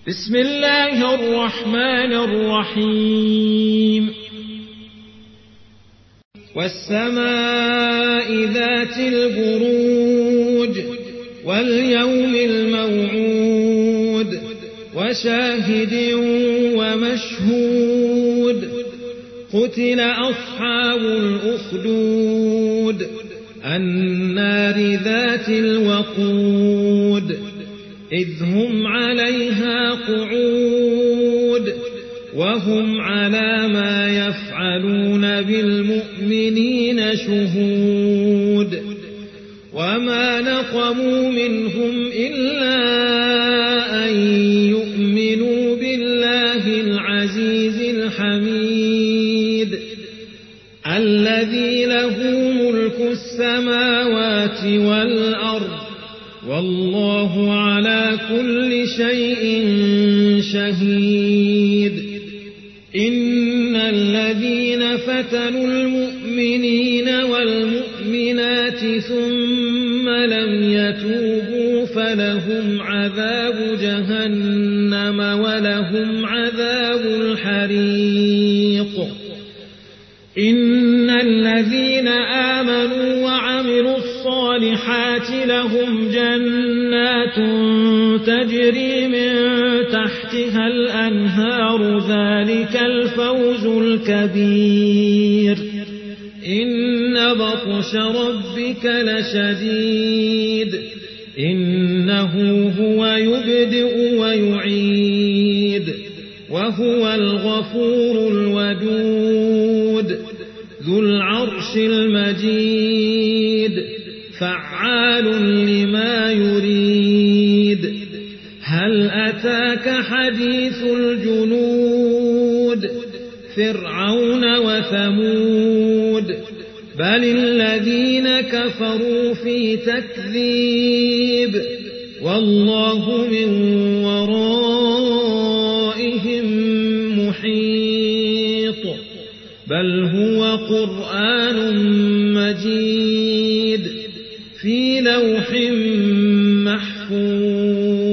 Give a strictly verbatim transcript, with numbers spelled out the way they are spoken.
بسم الله الرحمن الرحيم والسماء ذات البروج واليوم الموعود وشاهد ومشهود قتل أصحاب الأخدود النار ذات الوقود إذ هم عليها قعود وهم على ما يفعلون بالمؤمنين شهود وما نقموا منهم إلا أن يؤمنوا بالله العزيز الحميد الذي له ملك السماوات والأرض والله على كل شيء شهيد إن الذين فتنوا المؤمنين والمؤمنات ثم لم يتوبوا فلهم عذاب جهنم ولهم عذاب الحريق إن الذين آمنوا وعملوا الصالحات لهم جنات تجري من تحتها الأنهار ذلك الفوز الكبير إن بطش ربك لشديد إنه هو يبدئ ويعيد وهو الغفور الودود ذو العرش المجيد فعال لما يريد هل أتاك حديث الجنود فرعون وثمود بل الذين كفروا في تكذيب والله من ورائهم محيط بل هو قرآن مجيد في لوح محفوظ